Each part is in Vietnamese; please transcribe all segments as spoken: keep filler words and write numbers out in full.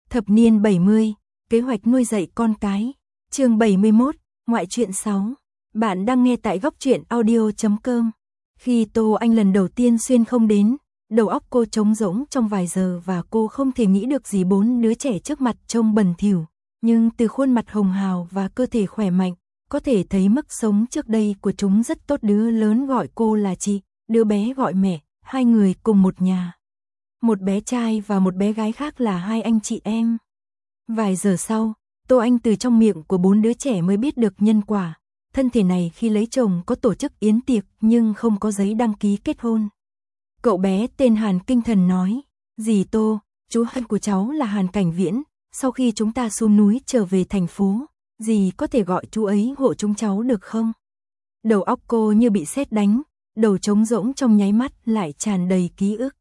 Thập niên bảy mươi, kế hoạch nuôi dạy con cái. Chương bảy mươi mốt, ngoại truyện sáu. Bạn đang nghe tại góc truyện audio chấm com. Khi Tô Anh lần đầu tiên xuyên không đến, đầu óc cô trống rỗng trong vài giờ và cô không thể nghĩ được gì bốn đứa trẻ trước mặt trông bẩn thỉu, nhưng từ khuôn mặt hồng hào và cơ thể khỏe mạnh, có thể thấy mức sống trước đây của chúng rất tốt. Đứa lớn gọi cô là chị, đứa bé gọi mẹ, hai người cùng một nhà. Một bé trai và một bé gái khác là hai anh chị em. Vài giờ sau, Tô Anh từ trong miệng của bốn đứa trẻ mới biết được nhân quả. Thân thể này khi lấy chồng có tổ chức yến tiệc nhưng không có giấy đăng ký kết hôn. Cậu bé tên Hàn Kinh Thần nói, dì Tô, chú hai của cháu là Hàn Cảnh Viễn, sau khi chúng ta xuống núi trở về thành phố, dì có thể gọi chú ấy hộ chúng cháu được không? Đầu óc cô như bị sét đánh, đầu trống rỗng trong nháy mắt lại tràn đầy ký ức.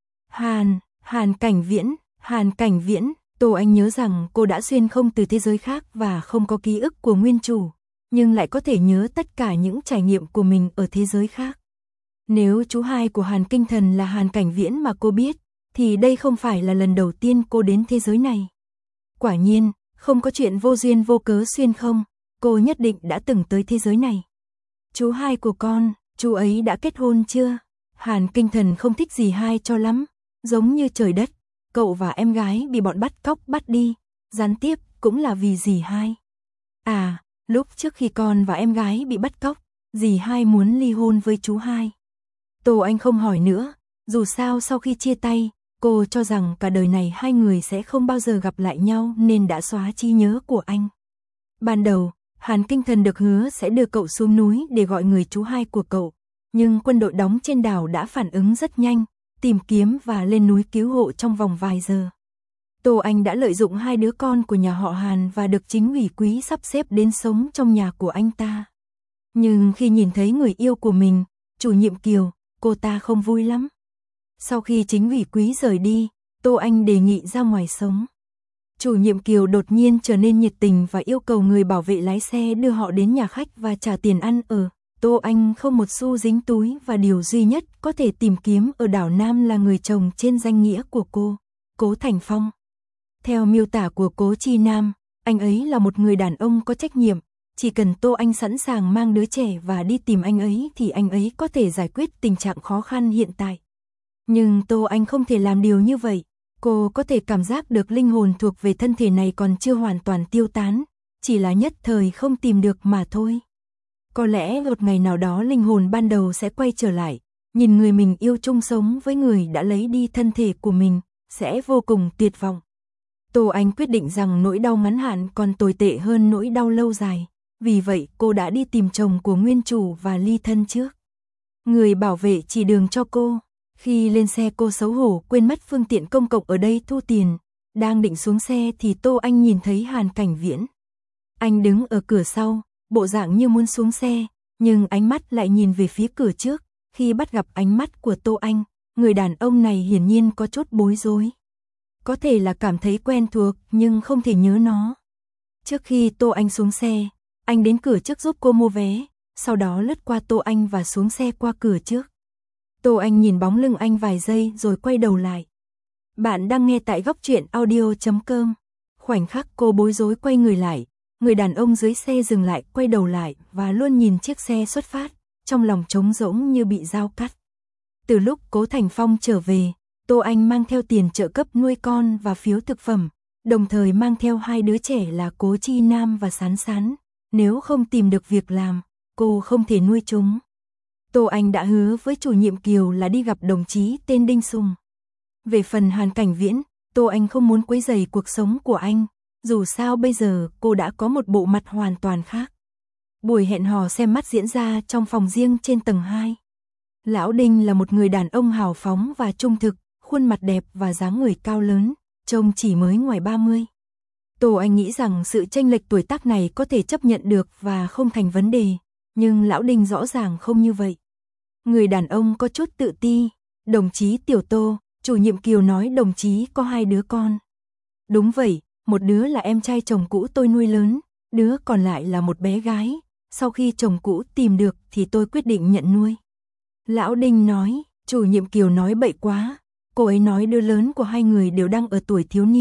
Hàn, Hàn Cảnh Viễn, Hàn Cảnh Viễn, Tô Anh nhớ rằng cô đã xuyên không từ thế giới khác và không có ký ức của nguyên chủ, nhưng lại có thể nhớ tất cả những trải nghiệm của mình ở thế giới khác. Nếu chú hai của Hàn Kinh Thần là Hàn Cảnh Viễn mà cô biết, thì đây không phải là lần đầu tiên cô đến thế giới này. Quả nhiên, không có chuyện vô duyên vô cớ xuyên không, cô nhất định đã từng tới thế giới này. Chú hai của con, chú ấy đã kết hôn chưa? Hàn Kinh Thần không thích dì hai cho lắm, giống như trời đất, cậu và em gái bị bọn bắt cóc bắt đi, gián tiếp cũng là vì dì hai. À, lúc trước khi con và em gái bị bắt cóc, dì hai muốn ly hôn với chú hai. Tô Anh không hỏi nữa, dù sao sau khi chia tay, cô cho rằng cả đời này hai người sẽ không bao giờ gặp lại nhau nên đã xóa trí nhớ của anh. Ban đầu, Hàn Kinh Thần được hứa sẽ đưa cậu xuống núi để gọi người chú hai của cậu, nhưng quân đội đóng trên đảo đã phản ứng rất nhanh, tìm kiếm và lên núi cứu hộ trong vòng vài giờ. Tô Anh đã lợi dụng hai đứa con của nhà họ Hàn và được chính ủy quý sắp xếp đến sống trong nhà của anh ta. Nhưng khi nhìn thấy người yêu của mình, chủ nhiệm Kiều, cô ta không vui lắm. Sau khi chính ủy quý rời đi, Tô Anh đề nghị ra ngoài sống. Chủ nhiệm Kiều đột nhiên trở nên nhiệt tình và yêu cầu người bảo vệ lái xe đưa họ đến nhà khách và trả tiền ăn ở. Tô Anh không một xu dính túi và điều duy nhất có thể tìm kiếm ở đảo Nam là người chồng trên danh nghĩa của cô, Cố Thành Phong. Theo miêu tả của Cố Chi Nam, anh ấy là một người đàn ông có trách nhiệm, chỉ cần Tô Anh sẵn sàng mang đứa trẻ và đi tìm anh ấy thì anh ấy có thể giải quyết tình trạng khó khăn hiện tại. Nhưng Tô Anh không thể làm điều như vậy, cô có thể cảm giác được linh hồn thuộc về thân thể này còn chưa hoàn toàn tiêu tán, chỉ là nhất thời không tìm được mà thôi. Có lẽ một ngày nào đó linh hồn ban đầu sẽ quay trở lại, nhìn người mình yêu chung sống với người đã lấy đi thân thể của mình, sẽ vô cùng tuyệt vọng. Tô Anh quyết định rằng nỗi đau ngắn hạn còn tồi tệ hơn nỗi đau lâu dài, vì vậy cô đã đi tìm chồng của nguyên chủ và ly thân trước. Người bảo vệ chỉ đường cho cô, khi lên xe cô xấu hổ quên mất phương tiện công cộng ở đây thu tiền, đang định xuống xe thì Tô Anh nhìn thấy Hàn Cảnh Viễn. Anh đứng ở cửa sau, bộ dạng như muốn xuống xe, nhưng ánh mắt lại nhìn về phía cửa trước, khi bắt gặp ánh mắt của Tô Anh, người đàn ông này hiển nhiên có chút bối rối. Có thể là cảm thấy quen thuộc nhưng không thể nhớ nó. Trước khi Tô Anh xuống xe, anh đến cửa trước giúp cô mua vé, sau đó lướt qua Tô Anh và xuống xe qua cửa trước. Tô Anh nhìn bóng lưng anh vài giây rồi quay đầu lại. Bạn đang nghe tại góc truyện audio chấm com. Khoảnh khắc cô bối rối quay người lại, người đàn ông dưới xe dừng lại quay đầu lại và luôn nhìn chiếc xe xuất phát, trong lòng trống rỗng như bị dao cắt. Từ lúc Cố Thành Phong trở về, Tô Anh mang theo tiền trợ cấp nuôi con và phiếu thực phẩm, đồng thời mang theo hai đứa trẻ là Cố Chi Nam và Sán Sán. Nếu không tìm được việc làm, cô không thể nuôi chúng. Tô Anh đã hứa với chủ nhiệm Kiều là đi gặp đồng chí tên Đinh Sùng. Về phần Hàn Cảnh Viễn, Tô Anh không muốn quấy rầy cuộc sống của anh, dù sao bây giờ cô đã có một bộ mặt hoàn toàn khác. Buổi hẹn hò xem mắt diễn ra trong phòng riêng trên tầng hai. Lão Đinh là một người đàn ông hào phóng và trung thực, khuôn mặt đẹp và dáng người cao lớn, trông chỉ mới ngoài ba mươi. Tô Anh nghĩ rằng sự chênh lệch tuổi tác này có thể chấp nhận được và không thành vấn đề, nhưng Lão Đinh rõ ràng không như vậy. Người đàn ông có chút tự ti, đồng chí Tiểu Tô, chủ nhiệm Kiều nói đồng chí có hai đứa con. Đúng vậy, một đứa là em trai chồng cũ tôi nuôi lớn, đứa còn lại là một bé gái, sau khi chồng cũ tìm được thì tôi quyết định nhận nuôi. Lão Đinh nói, chủ nhiệm Kiều nói bậy quá, cô ấy nói đứa lớn của hai người đều đang ở tuổi thiếu niên,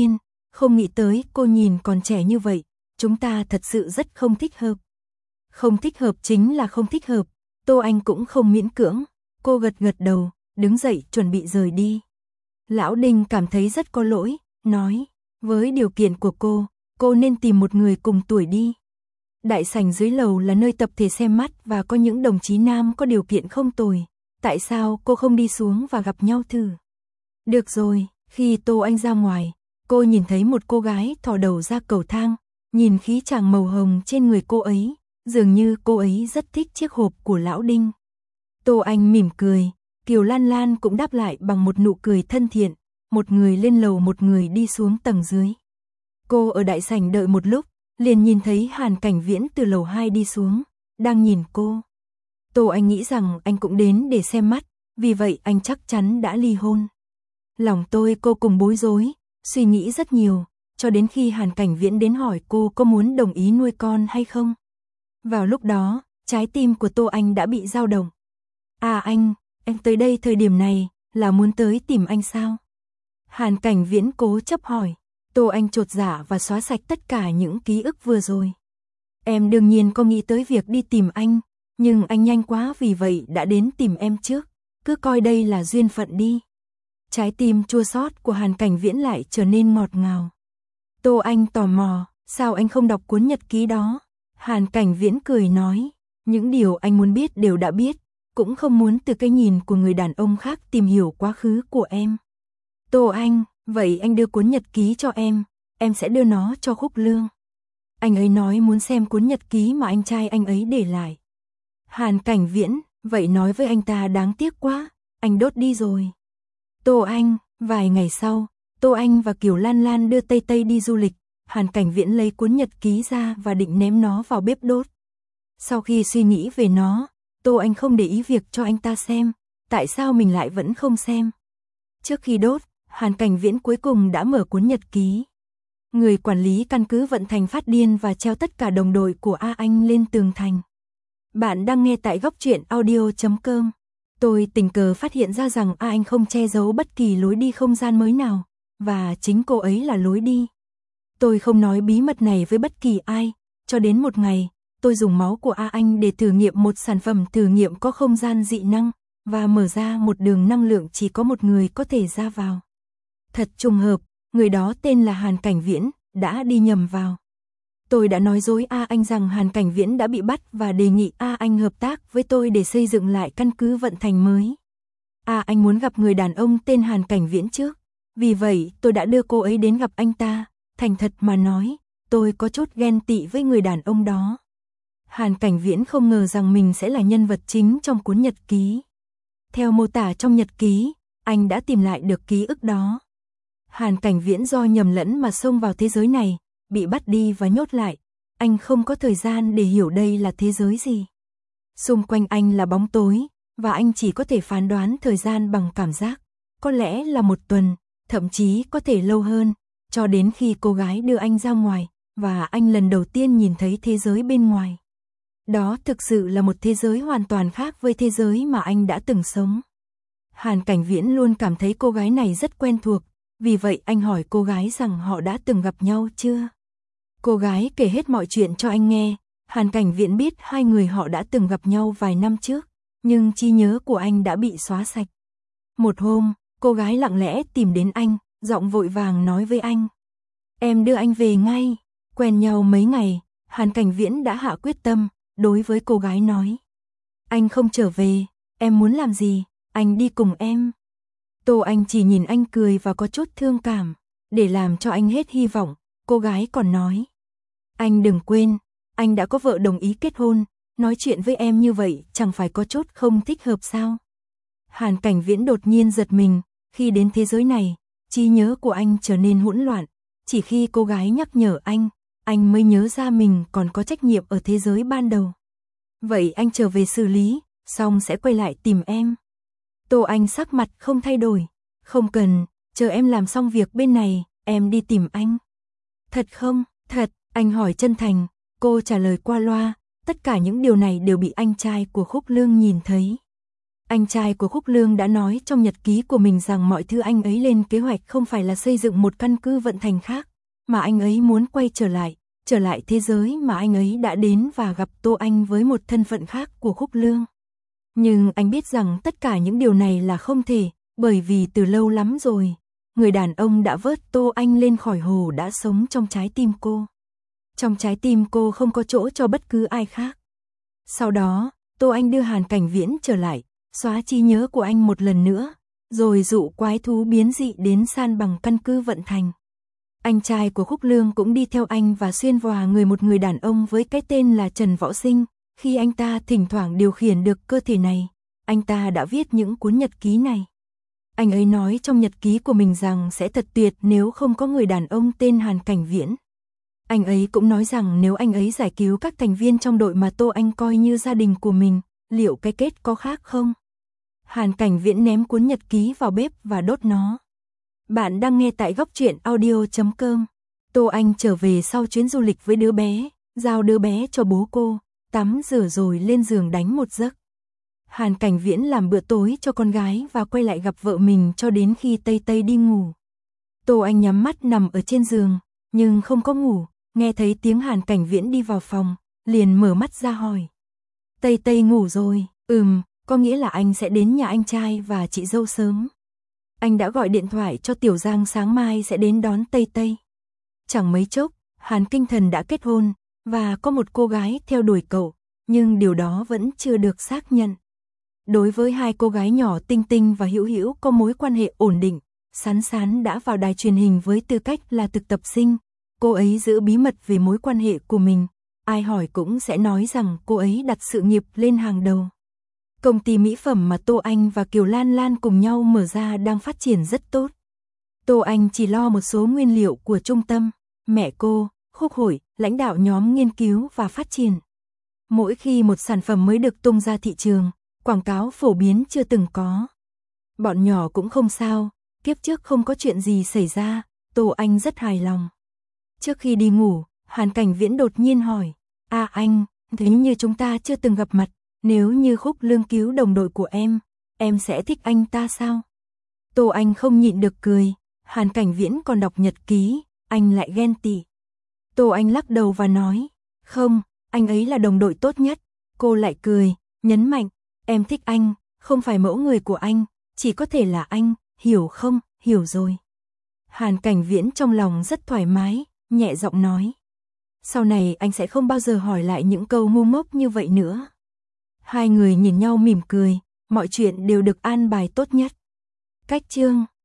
Không nghĩ tới cô nhìn còn trẻ như vậy, chúng ta thật sự rất không thích hợp. Không thích hợp chính là không thích hợp, Tô Anh cũng không miễn cưỡng, cô gật gật đầu, đứng dậy chuẩn bị rời đi. Lão Đinh cảm thấy rất có lỗi, nói, với điều kiện của cô, cô nên tìm một người cùng tuổi đi. Đại sảnh dưới lầu là nơi tập thể xem mắt và có những đồng chí nam có điều kiện không tồi, tại sao cô không đi xuống và gặp nhau thử? Được rồi, khi Tô Anh ra ngoài, cô nhìn thấy một cô gái thò đầu ra cầu thang, nhìn khí chàng màu hồng trên người cô ấy, dường như cô ấy rất thích chiếc hộp của Lão Đinh. Tô Anh mỉm cười, Kiều Lan Lan cũng đáp lại bằng một nụ cười thân thiện, một người lên lầu một người đi xuống tầng dưới. Cô ở đại sảnh đợi một lúc, liền nhìn thấy Hàn Cảnh Viễn từ lầu hai đi xuống, đang nhìn cô. Tô Anh nghĩ rằng anh cũng đến để xem mắt, vì vậy anh chắc chắn đã ly hôn. Lòng tôi cô cùng bối rối, suy nghĩ rất nhiều, cho đến khi Hàn Cảnh Viễn đến hỏi cô có muốn đồng ý nuôi con hay không. Vào lúc đó, trái tim của Tô Anh đã bị dao động. À anh, em tới đây thời điểm này, là muốn tới tìm anh sao? Hàn Cảnh Viễn cố chấp hỏi. Tô Anh chột dạ và xóa sạch tất cả những ký ức vừa rồi. Em đương nhiên có nghĩ tới việc đi tìm anh, nhưng anh nhanh quá vì vậy đã đến tìm em trước, cứ coi đây là duyên phận đi. Trái tim chua xót của Hàn Cảnh Viễn lại trở nên ngọt ngào. Tô Anh tò mò, sao anh không đọc cuốn nhật ký đó? Hàn Cảnh Viễn cười nói, những điều anh muốn biết đều đã biết, cũng không muốn từ cái nhìn của người đàn ông khác tìm hiểu quá khứ của em. Tô Anh, vậy anh đưa cuốn nhật ký cho em, em sẽ đưa nó cho Khúc Lương. Anh ấy nói muốn xem cuốn nhật ký mà anh trai anh ấy để lại. Hàn Cảnh Viễn, vậy nói với anh ta đáng tiếc quá, anh đốt đi rồi. Tô Anh, vài ngày sau, Tô Anh và Kiều Lan Lan đưa Tây Tây đi du lịch, Hàn Cảnh Viễn lấy cuốn nhật ký ra và định ném nó vào bếp đốt. Sau khi suy nghĩ về nó, Tô Anh không để ý việc cho anh ta xem, tại sao mình lại vẫn không xem. Trước khi đốt, Hàn Cảnh Viễn cuối cùng đã mở cuốn nhật ký. Người quản lý căn cứ Vận Thành phát điên và treo tất cả đồng đội của A Anh lên tường thành. Bạn đang nghe tại góc truyện audio chấm com. Tôi tình cờ phát hiện ra rằng A Anh không che giấu bất kỳ lối đi không gian mới nào, và chính cô ấy là lối đi. Tôi không nói bí mật này với bất kỳ ai, cho đến một ngày, tôi dùng máu của A Anh để thử nghiệm một sản phẩm thử nghiệm có không gian dị năng, và mở ra một đường năng lượng chỉ có một người có thể ra vào. Thật trùng hợp, người đó tên là Hàn Cảnh Viễn, đã đi nhầm vào. Tôi đã nói dối A Anh rằng Hàn Cảnh Viễn đã bị bắt và đề nghị A Anh hợp tác với tôi để xây dựng lại căn cứ Vận Thành mới. A Anh muốn gặp người đàn ông tên Hàn Cảnh Viễn trước, vì vậy tôi đã đưa cô ấy đến gặp anh ta. Thành thật mà nói, tôi có chút ghen tị với người đàn ông đó. Hàn Cảnh Viễn không ngờ rằng mình sẽ là nhân vật chính trong cuốn nhật ký. Theo mô tả trong nhật ký, anh đã tìm lại được ký ức đó. Hàn Cảnh Viễn do nhầm lẫn mà xông vào thế giới này, bị bắt đi và nhốt lại. Anh không có thời gian để hiểu đây là thế giới gì. Xung quanh anh là bóng tối, và anh chỉ có thể phán đoán thời gian bằng cảm giác. Có lẽ là một tuần, thậm chí có thể lâu hơn, cho đến khi cô gái đưa anh ra ngoài, và anh lần đầu tiên nhìn thấy thế giới bên ngoài. Đó thực sự là một thế giới hoàn toàn khác với thế giới mà anh đã từng sống. Hàn Cảnh Viễn luôn cảm thấy cô gái này rất quen thuộc, vì vậy anh hỏi cô gái rằng họ đã từng gặp nhau chưa. Cô gái kể hết mọi chuyện cho anh nghe. Hàn Cảnh Viễn biết hai người họ đã từng gặp nhau vài năm trước, nhưng trí nhớ của anh đã bị xóa sạch. Một hôm, cô gái lặng lẽ tìm đến anh, giọng vội vàng nói với anh. Em đưa anh về ngay. Quen nhau mấy ngày, Hàn Cảnh Viễn đã hạ quyết tâm, đối với cô gái nói. Anh không trở về, em muốn làm gì, anh đi cùng em. Tô Anh chỉ nhìn anh cười và có chút thương cảm, để làm cho anh hết hy vọng, cô gái còn nói. Anh đừng quên, anh đã có vợ đồng ý kết hôn, nói chuyện với em như vậy chẳng phải có chút không thích hợp sao. Hàn Cảnh Viễn đột nhiên giật mình, khi đến thế giới này, trí nhớ của anh trở nên hỗn loạn, chỉ khi cô gái nhắc nhở anh, anh mới nhớ ra mình còn có trách nhiệm ở thế giới ban đầu. Vậy anh trở về xử lý, xong sẽ quay lại tìm em. Tô Anh sắc mặt không thay đổi, không cần, chờ em làm xong việc bên này, em đi tìm anh. Thật không? Thật, anh hỏi chân thành, cô trả lời qua loa, tất cả những điều này đều bị anh trai của Khúc Lương nhìn thấy. Anh trai của Khúc Lương đã nói trong nhật ký của mình rằng mọi thứ anh ấy lên kế hoạch không phải là xây dựng một căn cứ Vận Thành khác, mà anh ấy muốn quay trở lại, trở lại thế giới mà anh ấy đã đến và gặp Tô Anh với một thân phận khác của Khúc Lương. Nhưng anh biết rằng tất cả những điều này là không thể, bởi vì từ lâu lắm rồi, người đàn ông đã vớt Tô Anh lên khỏi hồ đã sống trong trái tim cô. Trong trái tim cô không có chỗ cho bất cứ ai khác. Sau đó, Tô Anh đưa Hàn Cảnh Viễn trở lại, xóa trí nhớ của anh một lần nữa, rồi dụ quái thú biến dị đến san bằng căn cứ Vận Thành. Anh trai của Khúc Lương cũng đi theo anh và xuyên vào người một người đàn ông với cái tên là Trần Võ Sinh. Khi anh ta thỉnh thoảng điều khiển được cơ thể này, anh ta đã viết những cuốn nhật ký này. Anh ấy nói trong nhật ký của mình rằng sẽ thật tuyệt nếu không có người đàn ông tên Hàn Cảnh Viễn. Anh ấy cũng nói rằng nếu anh ấy giải cứu các thành viên trong đội mà Tô Anh coi như gia đình của mình, liệu cái kết có khác không? Hàn Cảnh Viễn ném cuốn nhật ký vào bếp và đốt nó. Bạn đang nghe tại góc truyện audio chấm com. Tô Anh trở về sau chuyến du lịch với đứa bé, giao đứa bé cho bố cô, tắm rửa rồi lên giường đánh một giấc. Hàn Cảnh Viễn làm bữa tối cho con gái và quay lại gặp vợ mình cho đến khi Tây Tây đi ngủ. Tô Anh nhắm mắt nằm ở trên giường, nhưng không có ngủ, nghe thấy tiếng Hàn Cảnh Viễn đi vào phòng, liền mở mắt ra hỏi. Tây Tây ngủ rồi, ừm, có nghĩa là anh sẽ đến nhà anh trai và chị dâu sớm. Anh đã gọi điện thoại cho Tiểu Giang sáng mai sẽ đến đón Tây Tây. Chẳng mấy chốc, Hàn Kinh Thần đã kết hôn, và có một cô gái theo đuổi cậu, nhưng điều đó vẫn chưa được xác nhận. Đối với hai cô gái nhỏ Tinh Tinh và Hữu Hữu có mối quan hệ ổn định, Sán Sán đã vào đài truyền hình với tư cách là thực tập sinh. Cô ấy giữ bí mật về mối quan hệ của mình, ai hỏi cũng sẽ nói rằng cô ấy đặt sự nghiệp lên hàng đầu. Công ty mỹ phẩm mà Tô Anh và Kiều Lan Lan cùng nhau mở ra đang phát triển rất tốt. Tô Anh chỉ lo một số nguyên liệu của trung tâm, mẹ cô, Khúc Hội, lãnh đạo nhóm nghiên cứu và phát triển. Mỗi khi một sản phẩm mới được tung ra thị trường, quảng cáo phổ biến chưa từng có. Bọn nhỏ cũng không sao, kiếp trước không có chuyện gì xảy ra, Tô Anh rất hài lòng. Trước khi đi ngủ, Hàn Cảnh Viễn đột nhiên hỏi, à anh, thế như chúng ta chưa từng gặp mặt, nếu như Khúc Lương cứu đồng đội của em, em sẽ thích anh ta sao? Tô Anh không nhịn được cười, Hàn Cảnh Viễn còn đọc nhật ký, anh lại ghen tị. Tô Anh lắc đầu và nói, không, anh ấy là đồng đội tốt nhất. Cô lại cười, nhấn mạnh, em thích anh, không phải mẫu người của anh, chỉ có thể là anh, hiểu không, hiểu rồi. Hàn Cảnh Viễn trong lòng rất thoải mái, nhẹ giọng nói. Sau này anh sẽ không bao giờ hỏi lại những câu ngu ngốc như vậy nữa. Hai người nhìn nhau mỉm cười, mọi chuyện đều được an bài tốt nhất. Cách chương